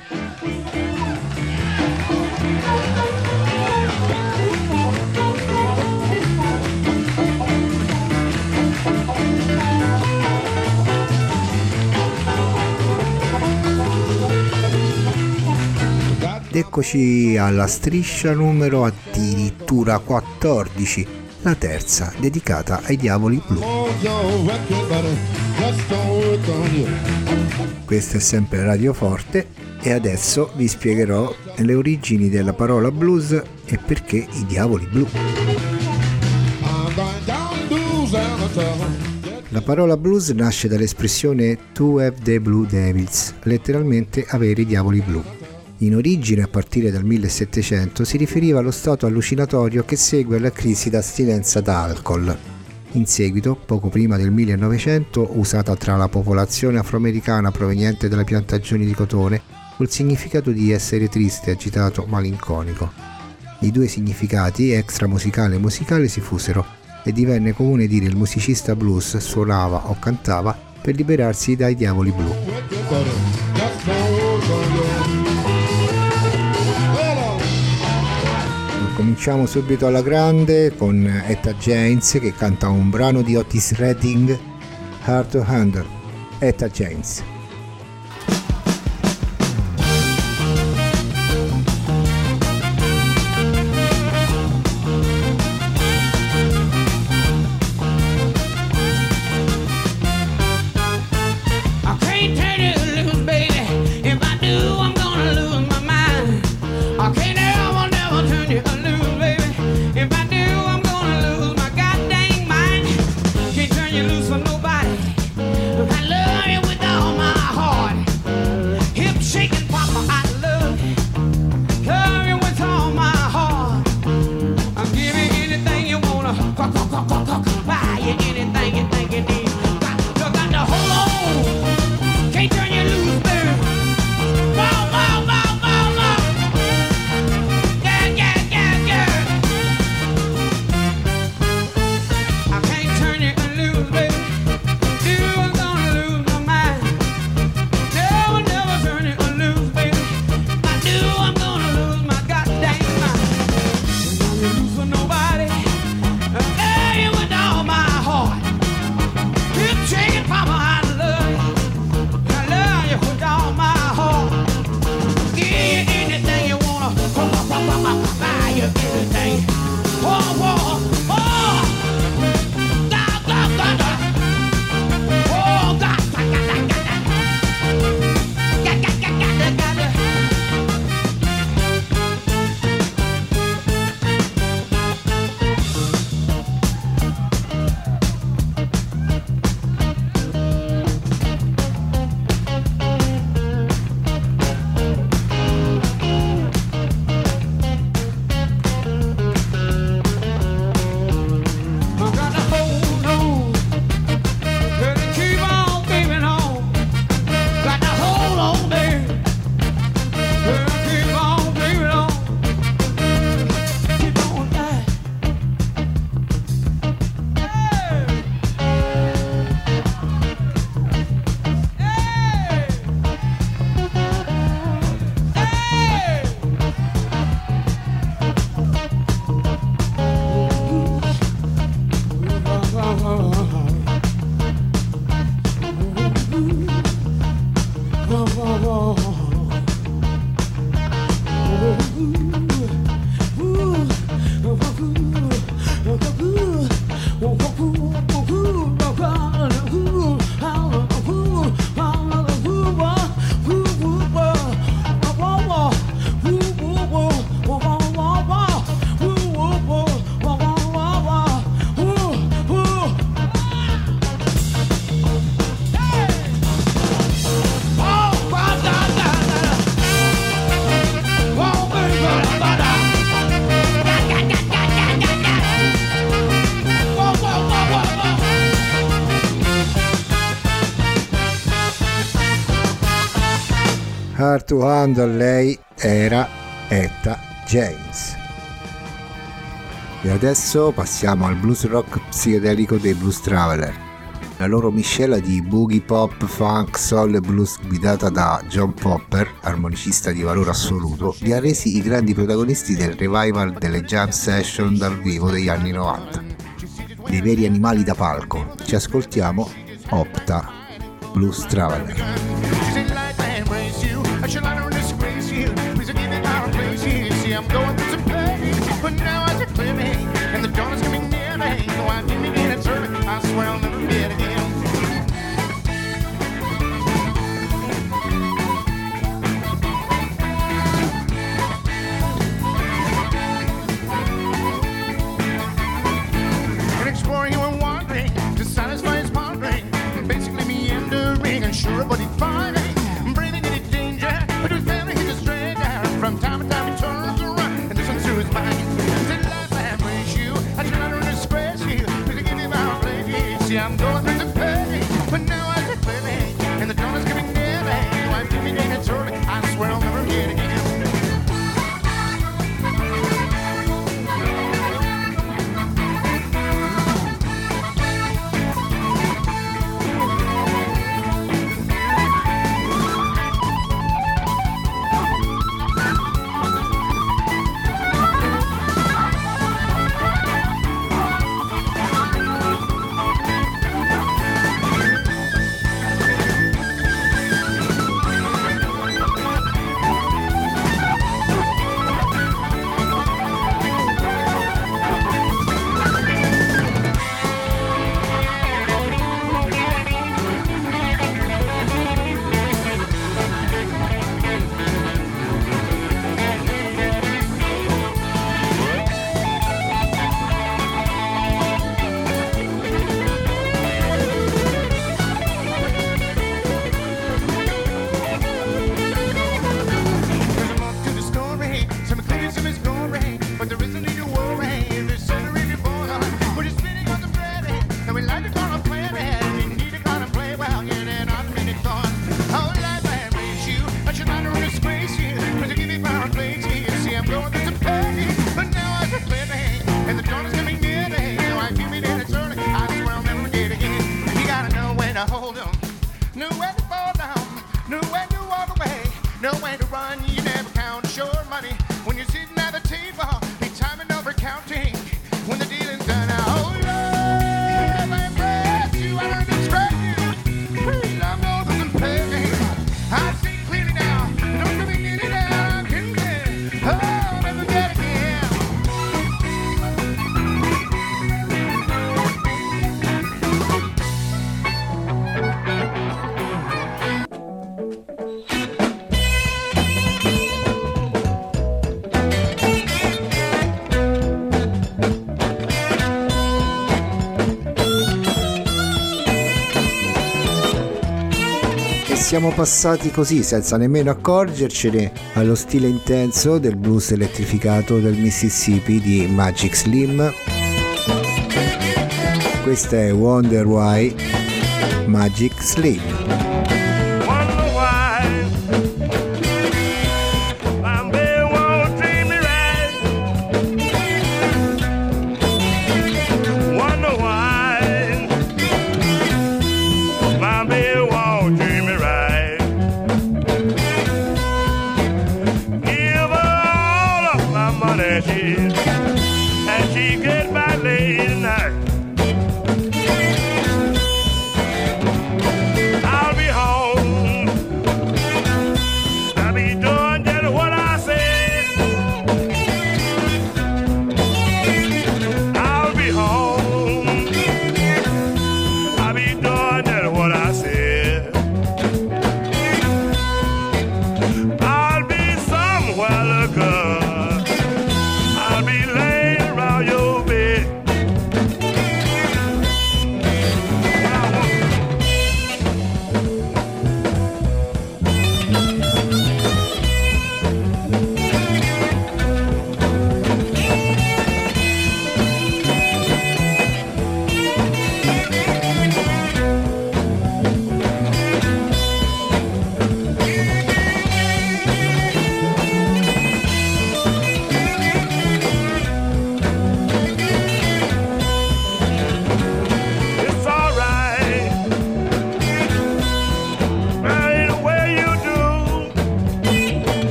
Ed eccoci alla striscia numero addirittura 14, la terza, dedicata ai Diavoli Blu. Questa è sempre Radio Forte e adesso vi spiegherò le origini della parola blues e perché i Diavoli Blu. La parola blues nasce dall'espressione to have the blue devils, letteralmente avere i diavoli blu. In origine, a partire dal 1700, si riferiva allo stato allucinatorio che segue alla crisi d'astinenza da alcol. In seguito, poco prima del 1900, usata tra la popolazione afroamericana proveniente dalle piantagioni di cotone, col significato di essere triste, agitato, malinconico. I due significati, extramusicale e musicale, si fusero e divenne comune dire il musicista blues suonava o cantava per liberarsi dai diavoli blu. Cominciamo subito alla grande con Etta James che canta un brano di Otis Redding, Hard to Handle. Etta James. Hard to Handle, lei era Etta James. E adesso passiamo al blues rock psichedelico dei Blues Traveler. La loro miscela di boogie pop, funk, soul e blues guidata da John Popper, armonicista di valore assoluto, li ha resi i grandi protagonisti del revival delle jam session dal vivo degli anni 90. Dei veri animali da palco. Ci ascoltiamo Opta, Blues Traveler. Sure, but he's fine. Breathing in danger, but his family he's a stranger. From time to time he turns around and listens to his mind. Till life I embrace you, I try not to disgrace you. But to give you my place, see I'm going through the pain. But now I say clearly, and the dawn is coming near me. I'm giving it eternally, I swear I'll never get again. Siamo passati così, senza nemmeno accorgercene, allo stile intenso del blues elettrificato del Mississippi di Magic Slim. Questa è Wonder Why, Magic Slim. I'll be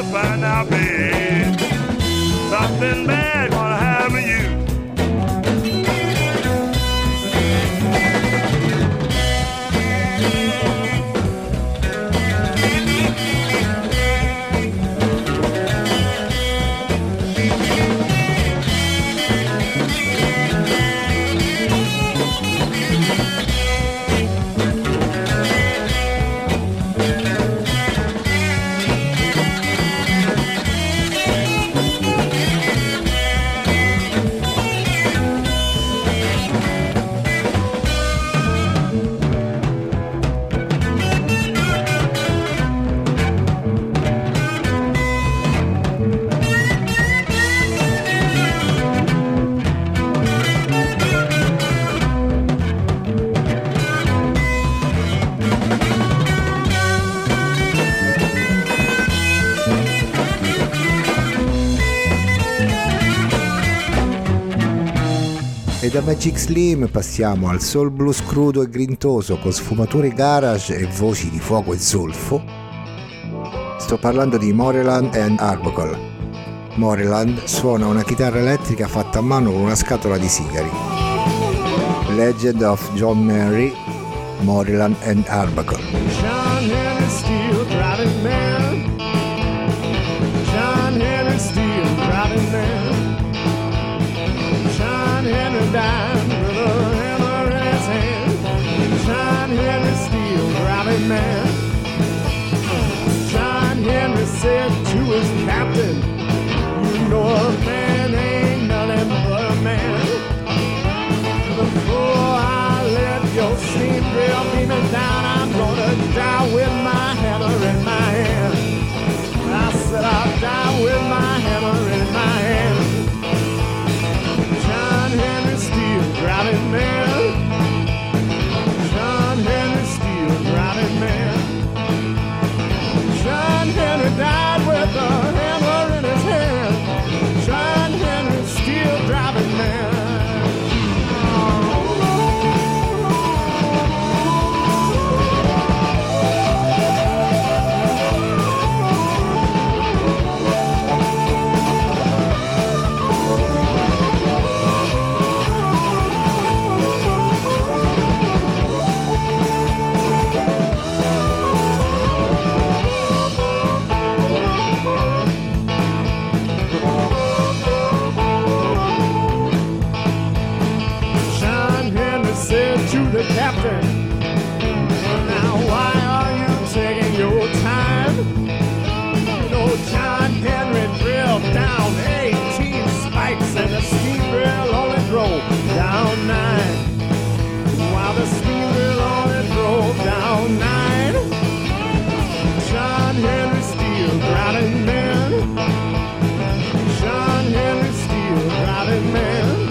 find out, babe, something bad gonna happen to you. E da Magic Slim passiamo al soul blues crudo e grintoso con sfumature garage e voci di fuoco e zolfo. Sto parlando di Moreland and Arbuckle. Moreland suona una chitarra elettrica fatta a mano con una scatola di sigari. Legend of John Mary, Moreland and Arbuckle. John Henry Steele, driving man. John Henry Steele, driving man. John Henry died with a hammer in his hand. John Henry Steele, driving man. John Henry said to his captain, you know a man ain't nothing but a man. Before I let your steam drill beat me down, I'm gonna die with my hammer in my hand. I said I'll die with my hammer in my hand. John Henry Steele, driving man. John Henry Steele, driving man. John Henry died with a hammer in his hand. John Henry Steele, driving man. The captain, now why are you taking your time? You know John Henry drilled down 18 spikes and the steam drill only drove down 9. While the steam drill only drove down 9. John Henry Steele, driving man. John Henry Steele, driving man.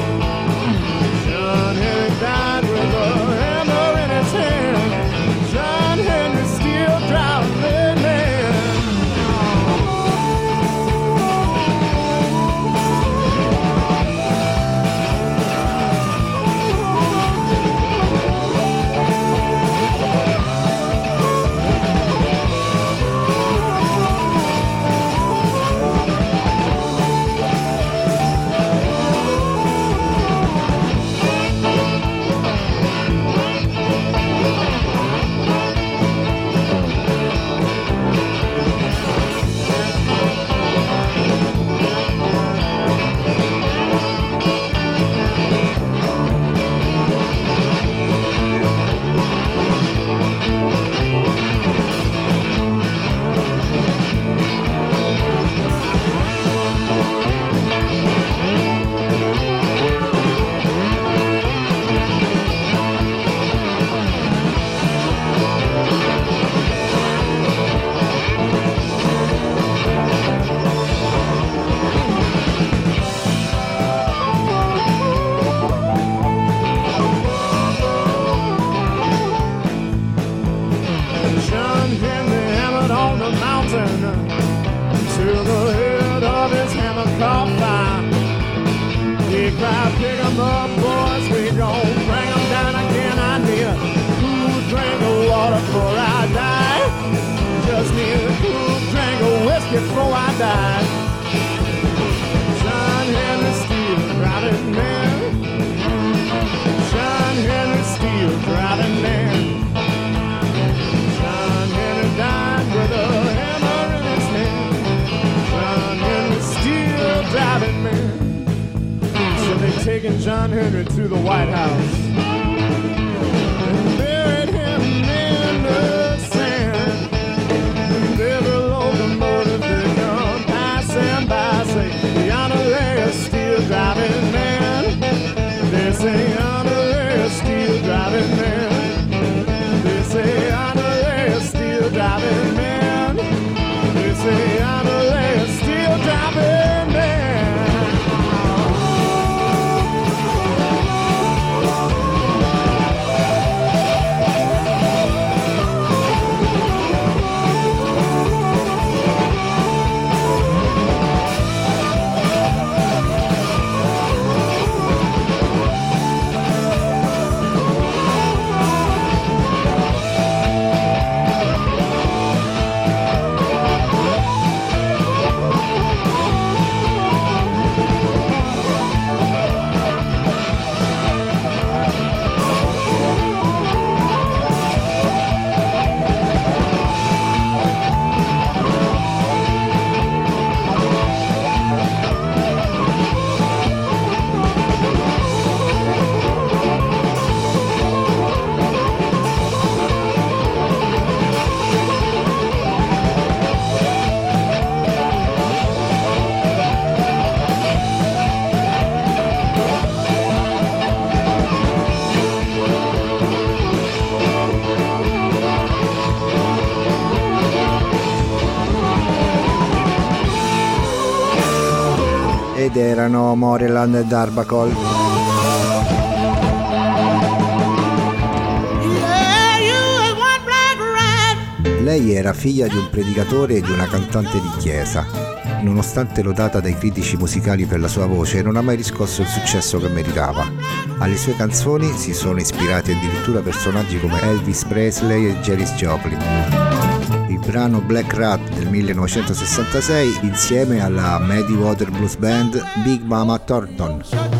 John Henry died with a hammer in his hand. John Henry Steele, driving man. Pick 'em up, boys, we gon' bring 'em down again. I need a cool drink of water before I die. Just need a cool drink of whiskey before died. John Henry Steele, driving man. John Henry Steele, driving man. John Henry died with a hammer in his hand. John Henry Steele, driving man. So they taken John Henry to the White House and buried him in the sand. And every locomotive they come passing by say, yonder lay a steel driving man. They say, yonder lay a steel driving man. They say, yonder lay a steel driving man. They say, yonder lay a steel driving man. Ed erano Moreland e Darbacol. Lei era figlia di un predicatore e di una cantante di chiesa. Nonostante lodata dai critici musicali per la sua voce, non ha mai riscosso il successo che meritava. Alle sue canzoni si sono ispirati addirittura personaggi come Elvis Presley e Janis Joplin. Il brano Black Rat del 1966 insieme alla Muddy Water Blues Band Big Mama Thornton.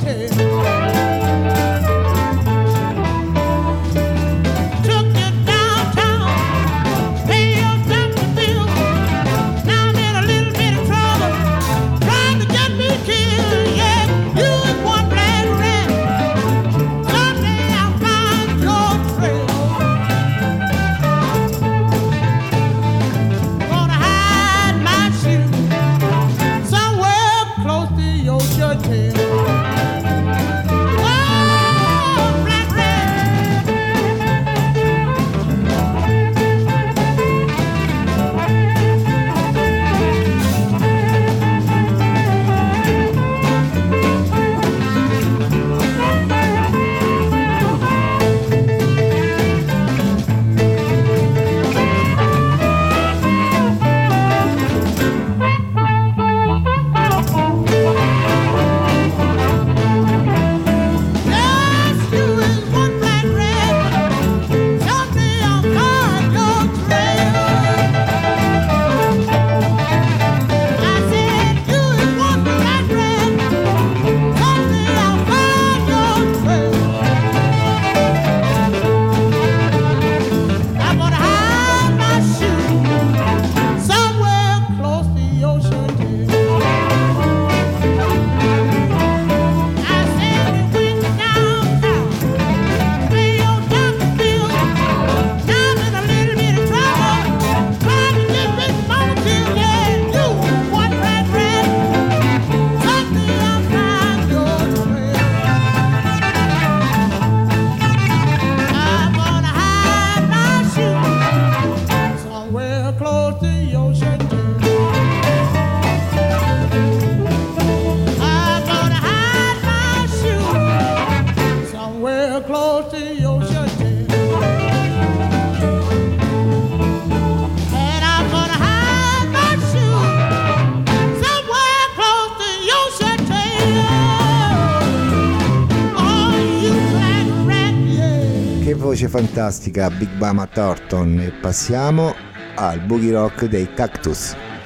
Voce fantastica Big Mama Thornton. E passiamo al boogie rock dei Cactus.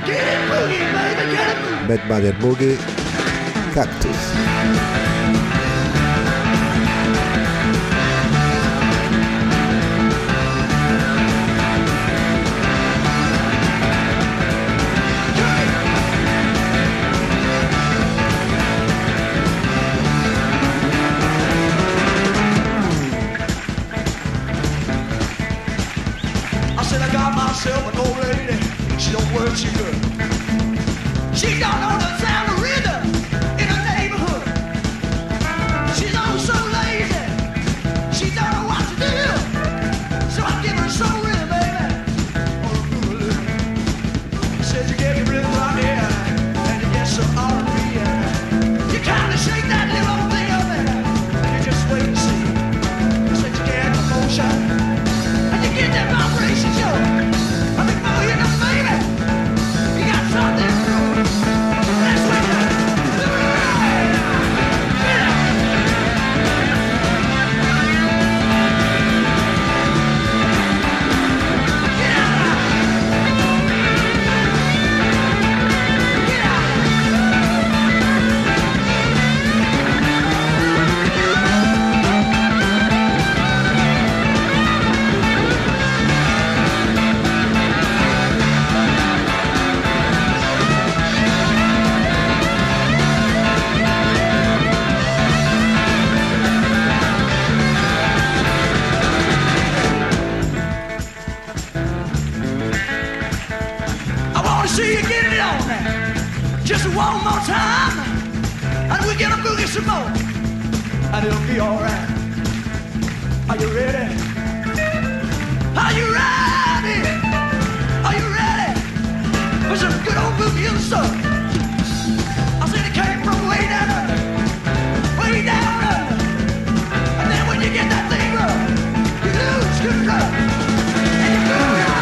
Bad Butter Boogie, Cactus. Myself an old lady, she don't work too good. She don't know the sound of rhythm in her neighborhood. She's oh so lazy, she don't know what to do. So I give her a soul rhythm, baby. I said you get your rhythm right here, and you get some R&B. You kind of shake that little old thing up there, and you just wait and see. I said you get emotion, and you get that vibration, yo. See you getting it on now. Just one more time, and we're gonna boogie some more, and it'll be alright. Are you ready? Are you ready? Are you ready for some good old boogie and stuff? I said it came from way down under, way down under, and then when you get that thing rolling, you lose control, and you go around.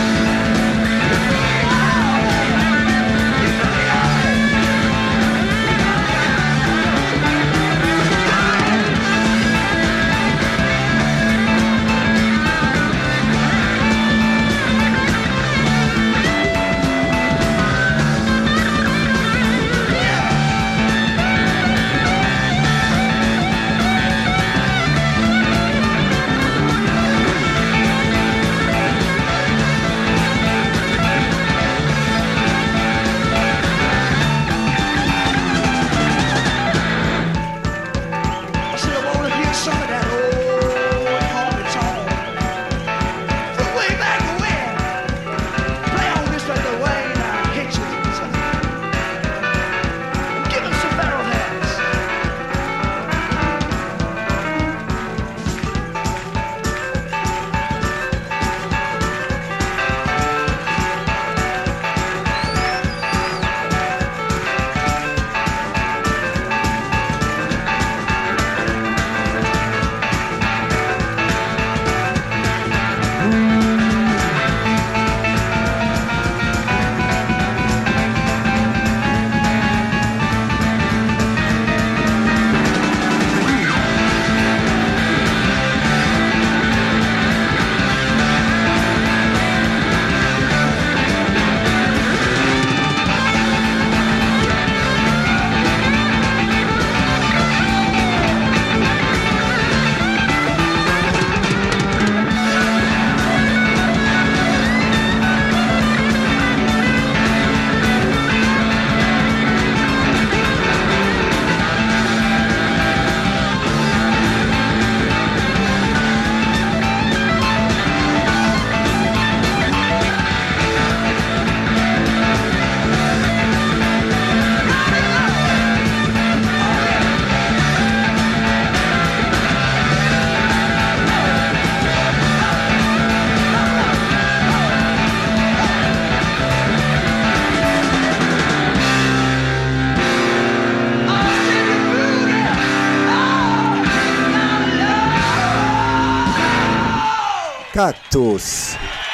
Cactus.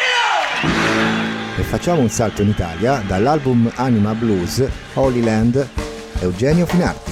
E facciamo un salto in Italia dall'album Anima Blues, Holy Land, Eugenio Finardi.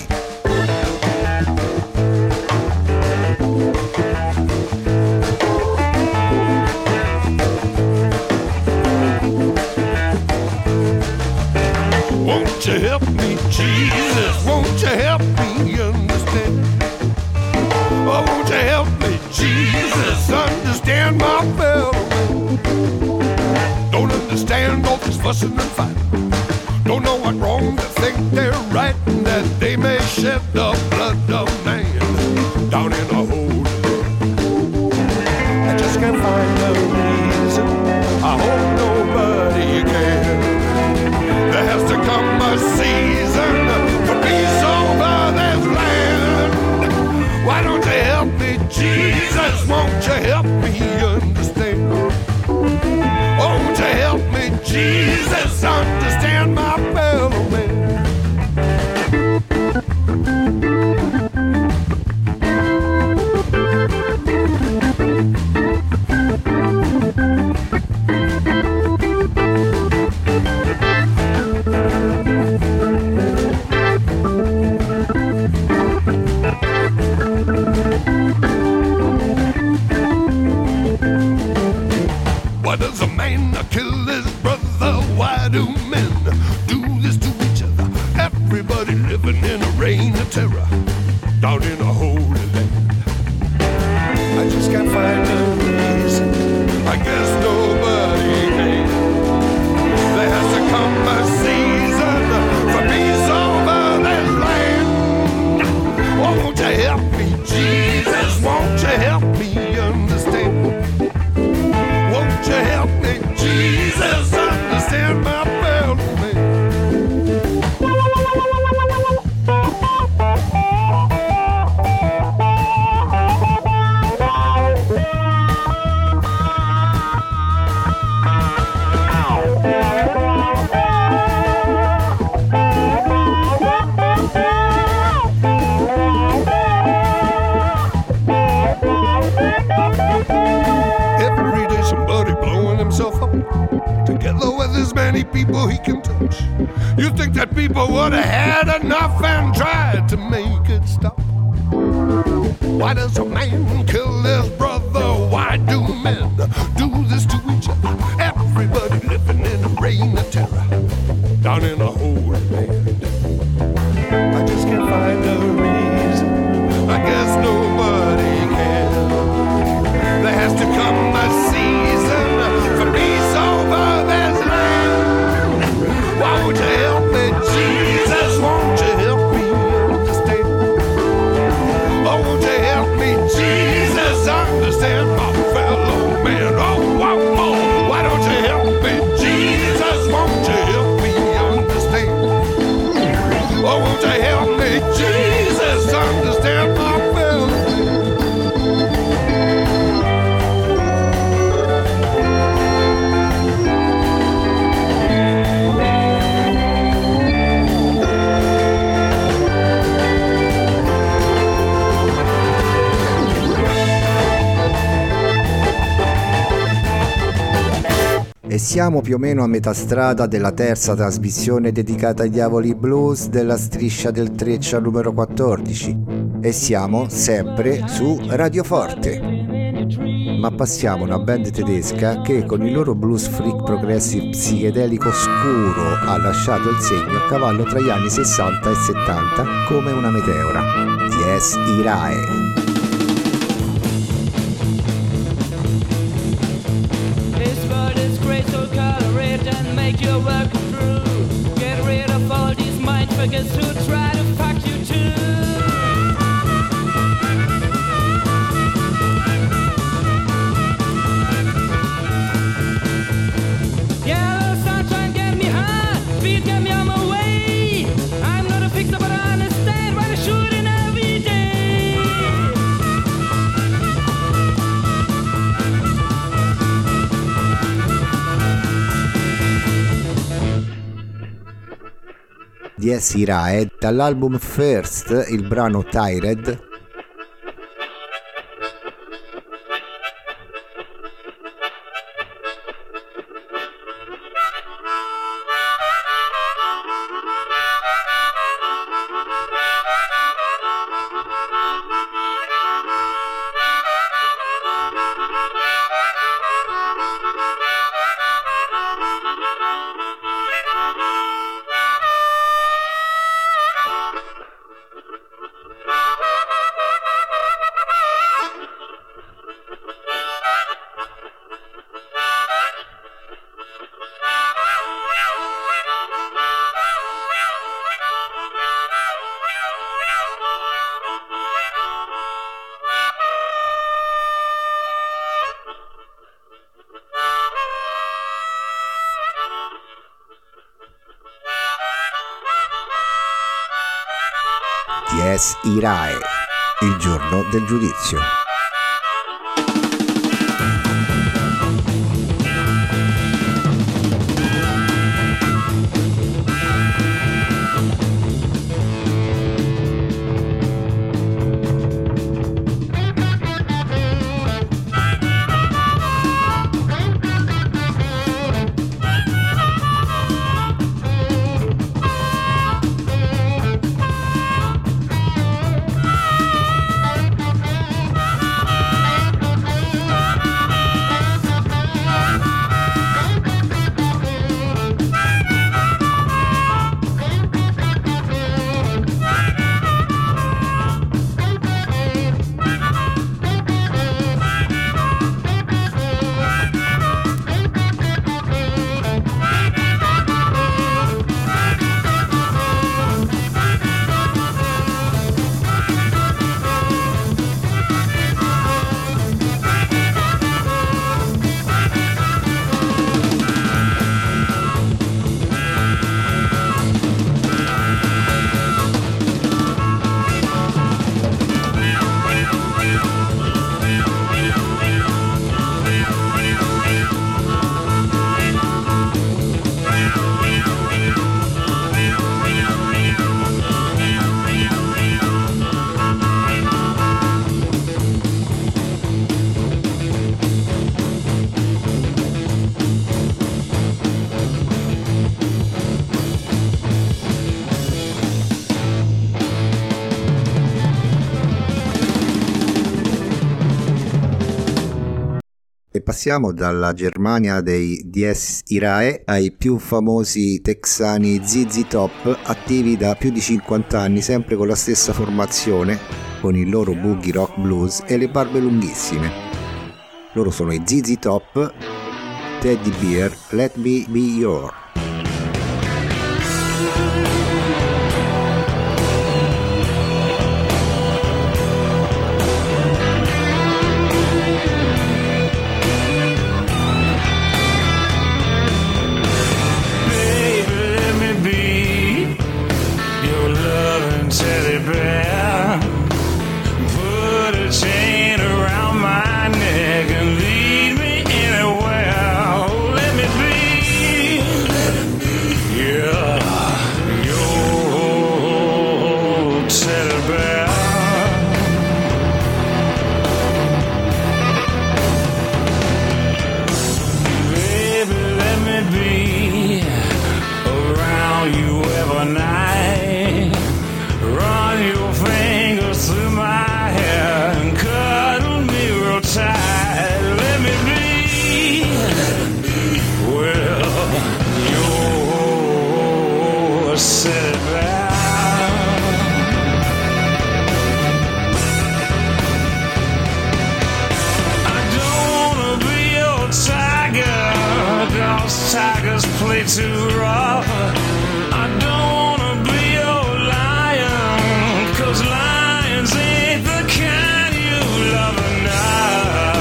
Won't you help me, Jesus? Won't you help me understand? Oh, won't you help me, Jesus, understand my fellow man? Don't understand all this fussing and fighting. Don't know what's wrong, to think they're right, and that they may shed the blood of man down in a hole. I just can't find a reason. I hope nobody can. There has to come a season for peace over this land. Why don't you help me, Jesus? Won't you help me understand? Won't you help me, Jesus, understand my fellow man? Why does a man kill his brother? Why do men do this to each other? Everybody living in a reign of terror down in a holy land. I just can't find a reason. I guess nobody can. There has to come a season for peace over this land. Won't you help me, Jesus? Won't you help me understand? Won't you help me, Jesus, understand my fellow man? Every day somebody blowing himself up, together with as many people he can touch. You think that people would have had enough and tried to make it stop? Why does a man kill his brother? Why do men do this to each other? Everybody living in a reign of terror down in a holy land. I just can't find a reason. I guess nobody can. There has to come a season for peace over this land. Why won't you help me, Jesus? Won't you help me understand? Oh, won't you help me, Jesus, understand my fellow man? Oh, why don't you help me, Jesus? Won't you help me understand? Oh, won't you help me, Jesus, understand my fellow man? E siamo più o meno a metà strada della terza trasmissione dedicata ai Diavoli Blues della striscia del Treccia numero 14 e siamo sempre su Radio Forte. Ma passiamo a una band tedesca che con il loro blues freak progressive psichedelico scuro ha lasciato il segno a cavallo tra gli anni 60 e 70 come una meteora. Dies Irae. So colorate and make your work through. Get rid of all these mind fuckers who try to fuck you too. Yellow sunshine get me high, beat get me on my way. I'm not a fixer but I understand why they're shooting every day. Dies Irae, dall'album First, il brano Tired. Dies Irae, il giorno del giudizio. Passiamo dalla Germania dei Dies Irae ai più famosi texani ZZ Top, attivi da più di 50 anni, sempre con la stessa formazione, con il loro boogie rock blues e le barbe lunghissime. Loro sono i ZZ Top, Teddy Bear, Let Me Be Your. Tigers play too rough. I don't wanna be your lion, 'cause lions ain't the kind you love enough.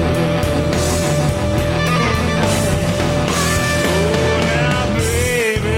Baby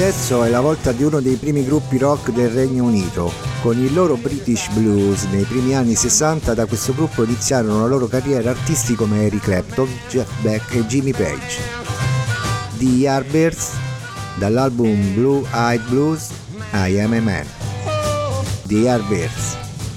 adesso è la volta di uno dei primi gruppi rock del Regno Unito. Con il loro British Blues nei primi anni 60 da questo gruppo iniziarono la loro carriera artisti come Eric Clapton, Jeff Beck e Jimmy Page. The Yardbirds, dall'album Blue Eyed Blues, I Am a Man. The Yardbirds.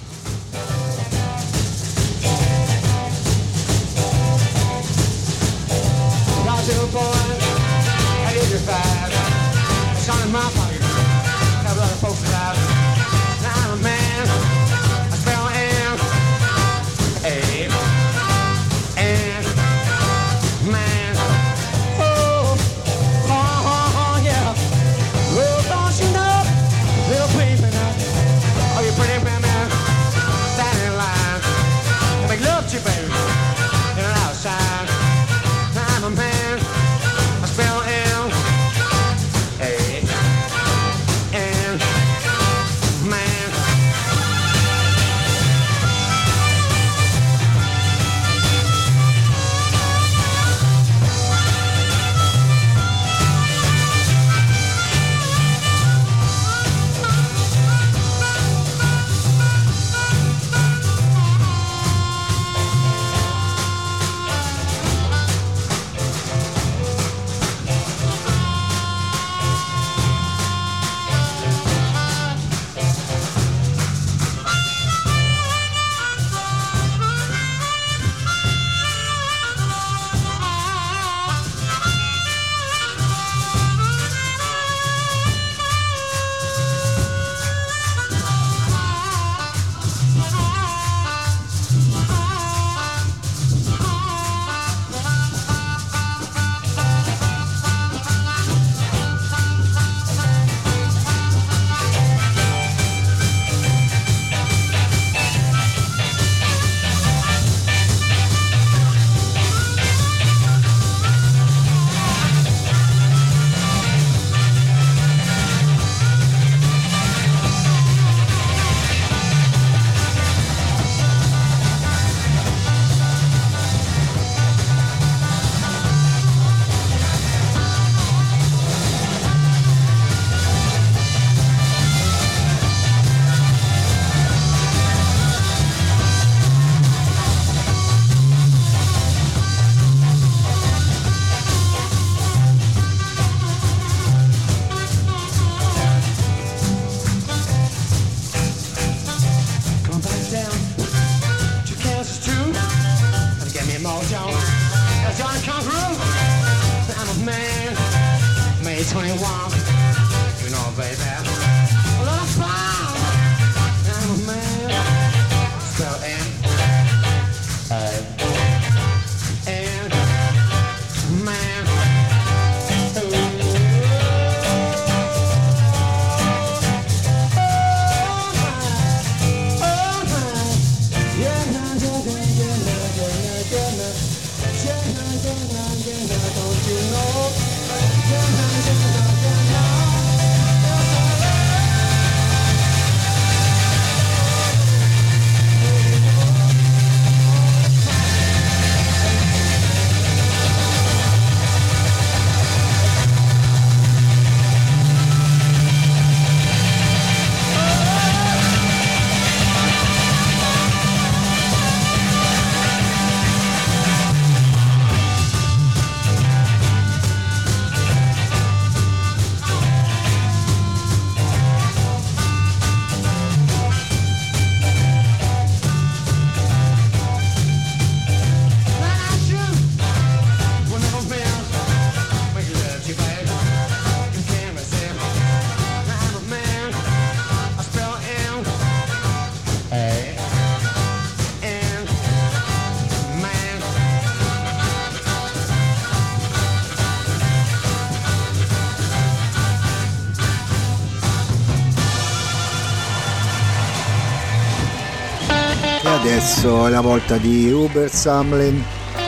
Adesso è la volta di Hubert Sumlin,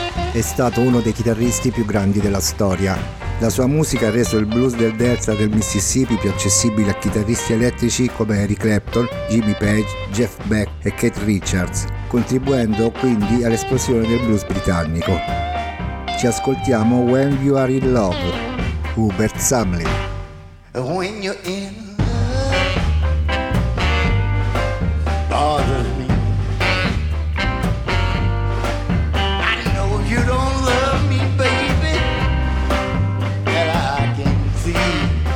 è stato uno dei chitarristi più grandi della storia. La sua musica ha reso il blues del delta del Mississippi più accessibile a chitarristi elettrici come Eric Clapton, Jimmy Page, Jeff Beck e Keith Richards, contribuendo quindi all'esplosione del blues britannico. Ci ascoltiamo When You Are in Love, Hubert Sumlin. when you're in love bothers me. I know you don't love me, baby, that I can see.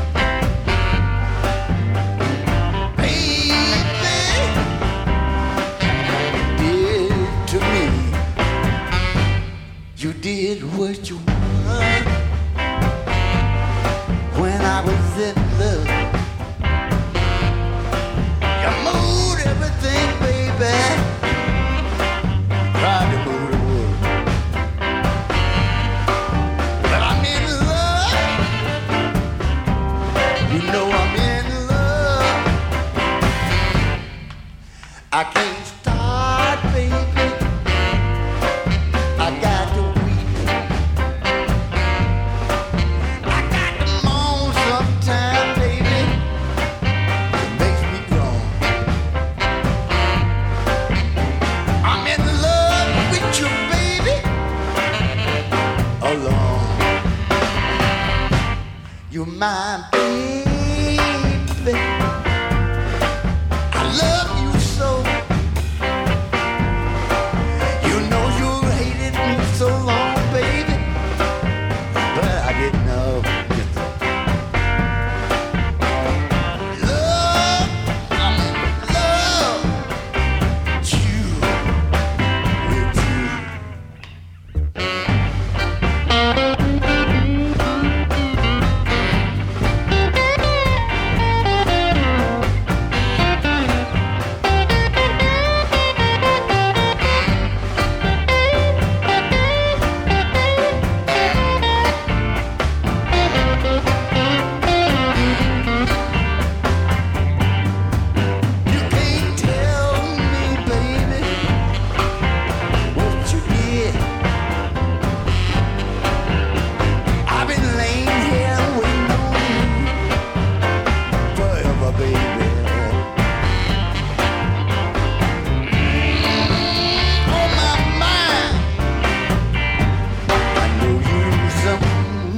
You did what you wanted when I was in love. You moved everything, baby. Tried to move the world. But I'm in love. You know I'm in love. I can't start, baby. I got to weep. I got to moan sometime, baby. It makes me groan. I'm in love with you, baby. Alone. You're my baby. I love you so. You know you hated me so long, baby, but I didn't know. Love, I'm in love with you, with you. You can't tell me, baby, what you did. I've been laying here waiting on you forever, baby. On my mind, I know you something.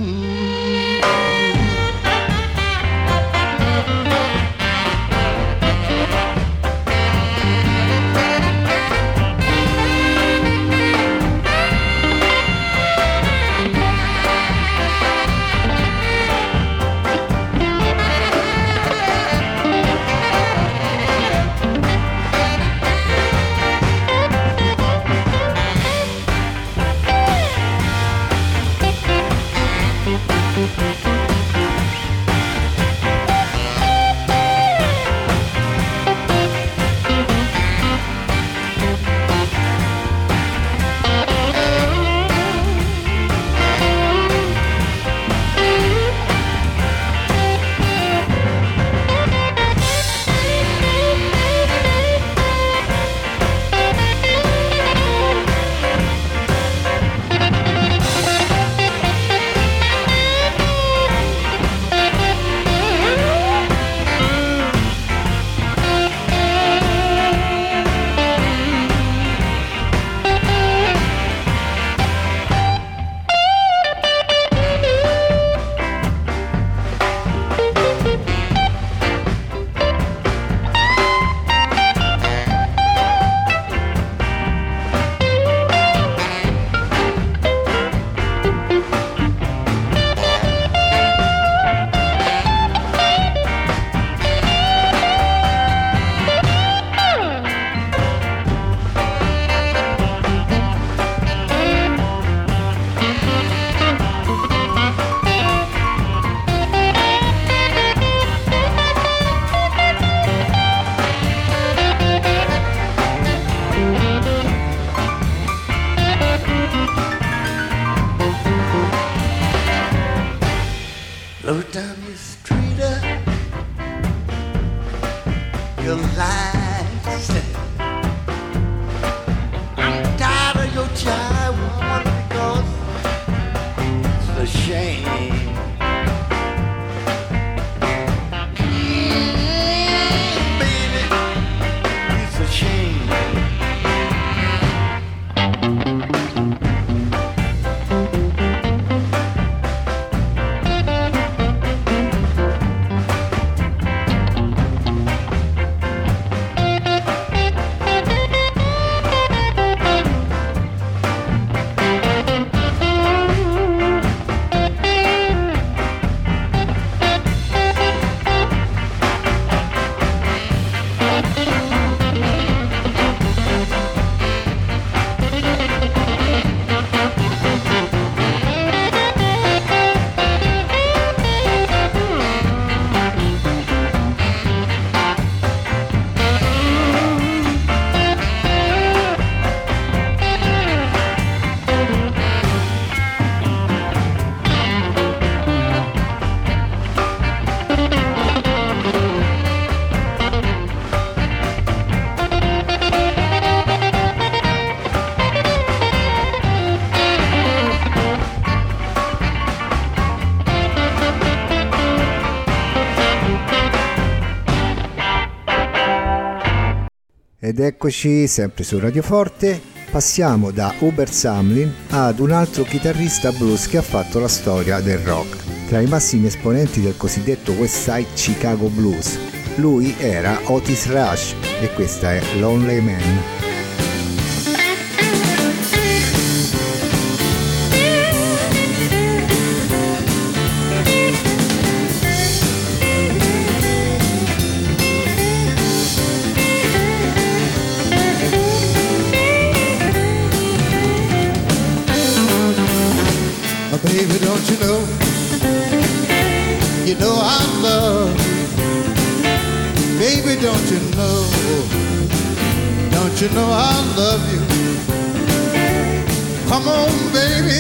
Low down the street, your lies. I'm tired of your child woman because it's a shame. Baby, it's a shame. Ed eccoci sempre su Radio Forte. Passiamo da Hubert Sumlin ad un altro chitarrista blues che ha fatto la storia del rock. Tra i massimi esponenti del cosiddetto West Side Chicago Blues, lui era Otis Rush e questa è Lonely Man. Baby, don't you know I love you. Baby, don't you know I love you. Come on, baby,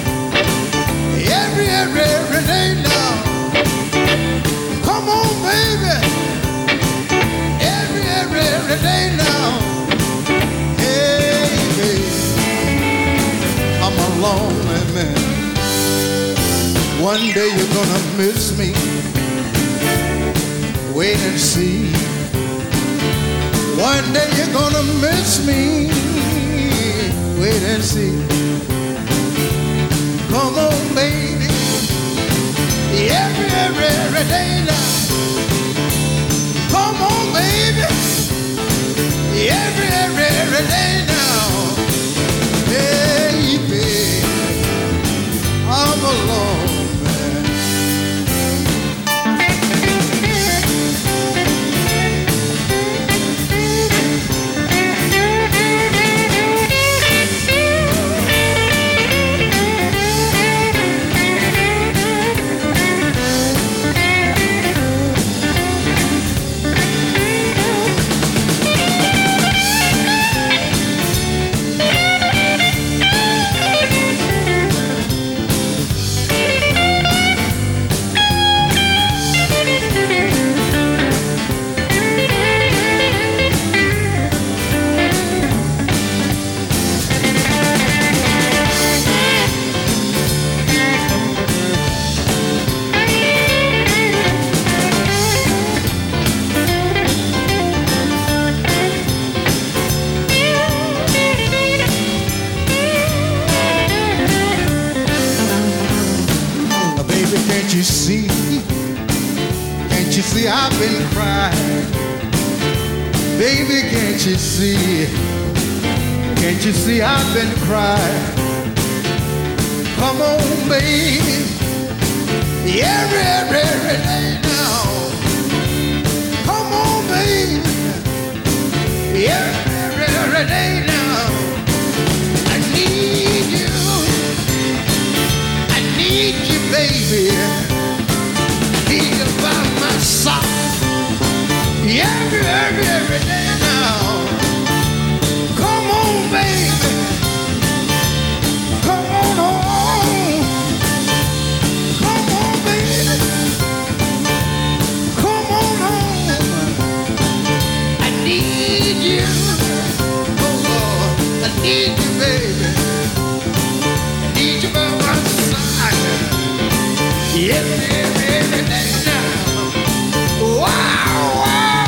every day now. Come on, baby, every day now. Hey, baby, I'm a lonely man. One day you're gonna miss me. Wait and see. One day you're gonna miss me. Wait and see. Come on, baby. Every day now. Come on, baby. Every day now. Hey, baby, I'm alone. I've been crying. Baby, can't you see? Can't you see I've been crying? Come on, baby. Every day now. Come on, baby. Every day now. I need you. I need you, baby. Need you by my side. Every day now. Come on, baby. Come on home. Come on, baby. Come on home. I need you. Oh, Lord, I need you, baby. I need you by my side. Every day now. Wow.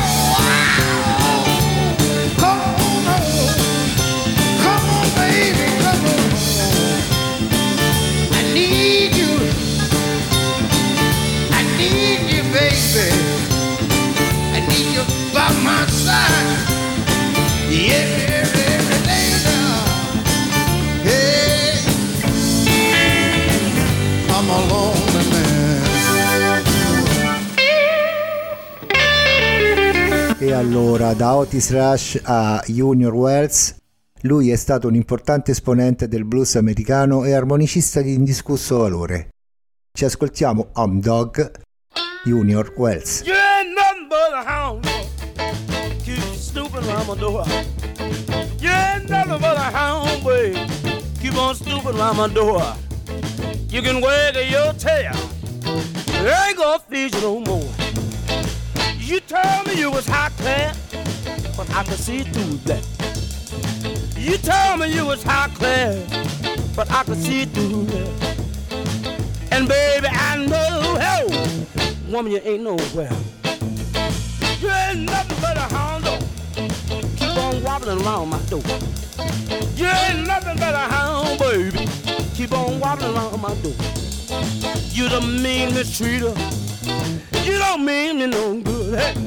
E allora, da Otis Rush a Junior Wells, lui è stato un importante esponente del blues americano e armonicista di indiscusso valore. Ci ascoltiamo Hound Dog, Junior Wells. You ain't nothing but a hound dog. Keep snooping around my door. You ain't nothing but a hound, boy. Keep on snooping around my door. You can wag your tail. I ain't gonna feed you no more. You told me you was high class, but I could see through that. You told me you was high class, but I could see through that. And baby, I know, hey, woman, you ain't nowhere. You ain't nothing but a hound dog. Keep on wobbling around my door. You ain't nothing but a hound, baby. Keep on wobbling around my door. You the mean mistreater. You don't mean me no good. Hey.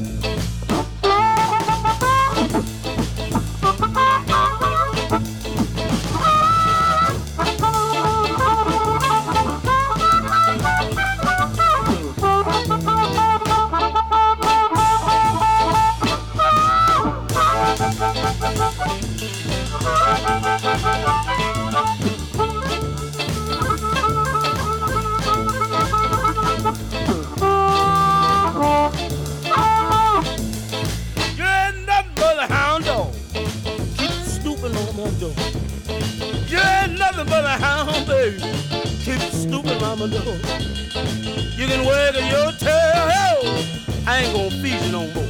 You can wag your tail, I ain't gonna feed you no more.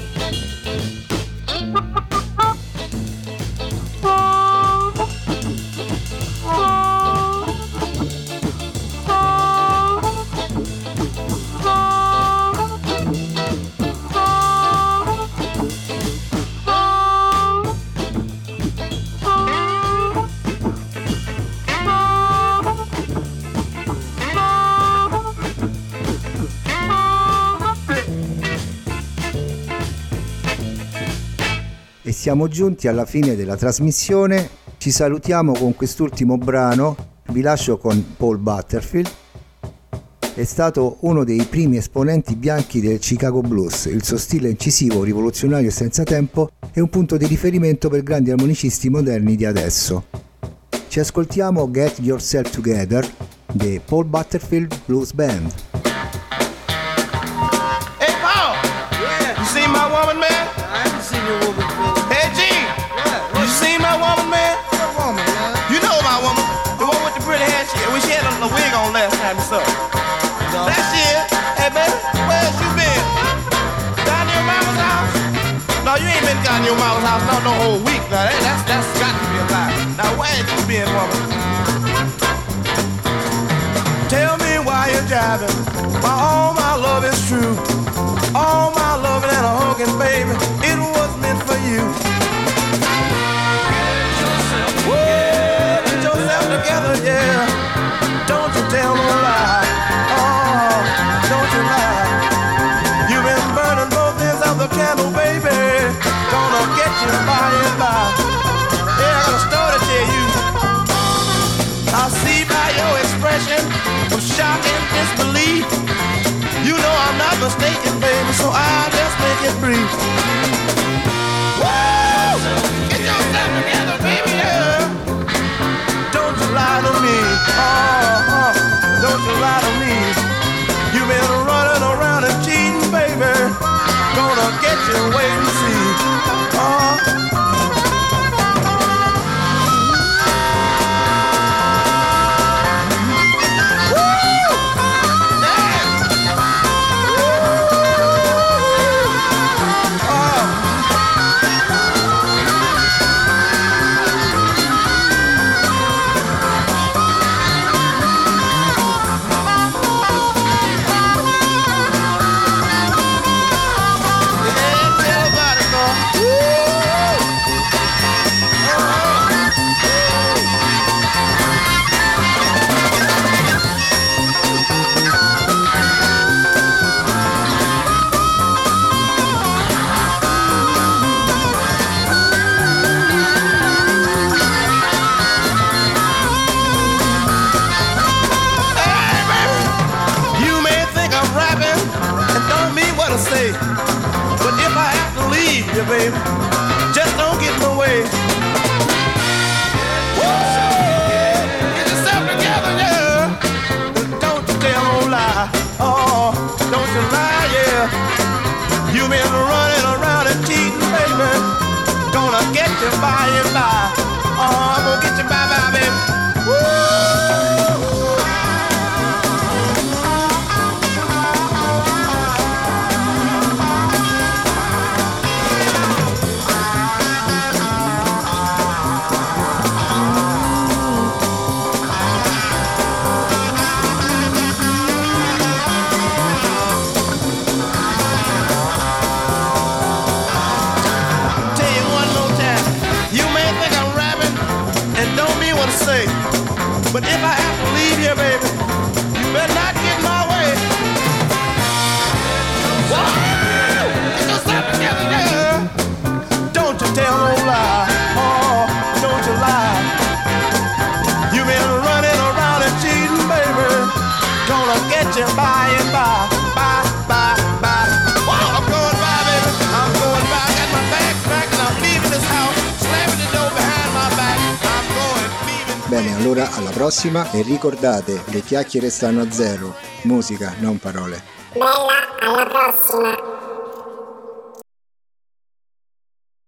E siamo giunti alla fine della trasmissione. Ci salutiamo con quest'ultimo brano. Vi lascio con Paul Butterfield. È stato uno dei primi esponenti bianchi del Chicago Blues. Il suo stile incisivo, rivoluzionario e senza tempo è un punto di riferimento per grandi armonicisti moderni di adesso. Ci ascoltiamo Get Yourself Together dei Paul Butterfield Blues Band. Hey Paul! Yeah. You seen my woman, man? I haven't seen your woman, Phil. Hey Gene! Yeah. You seen my woman, man? What woman, man? You know my woman, the one with the pretty hair. She had a wig on last time and stuff. No. Last year, hey baby, where's you been? Down to your mama's house? No, you ain't been down to your mama's house not no whole week. Now that's got to be a lie. Now where have you been, woman? Tell me why you're driving. Why all my love is true. All my loving and a hugging, baby, it was meant for you. Get yourself together, yeah. Don't you tell no lie. Oh, don't you lie. You've been burning both ends of the candle, baby. Gonna get you by and by. Yeah, I got a story to tell you. I see by your expression of shock and disbelief. You know I'm not mistaken, baby, so I'll just make it brief. Woo! Get yourself together, baby, yeah. Don't you lie to me, don't you lie to me. You've been running around and cheating, baby. Gonna get you, wait and see. But if I have to leave you, baby, just don't get in the way. Get yourself together, yeah. Don't you tell no lie. Oh, don't you lie, yeah. You've been running around and cheating, baby. Gonna get you by and by. Oh, I'm gonna get you by, baby. Woo! say. But if I have to leave here, baby, you better not get in my way. Whoa! Get yourself together, girl. Don't you tell no lie. Oh, don't you lie. You've been running around and cheating, baby. Gonna get you by and by. Whoa, I'm going by, baby. I'm going by. Got my bags packed and I'm leaving this house. Slamming the door behind my back. I'm going, leaving. Bene, allora alla prossima e ricordate, le chiacchiere stanno a zero. Musica, non parole. Bella, alla prossima!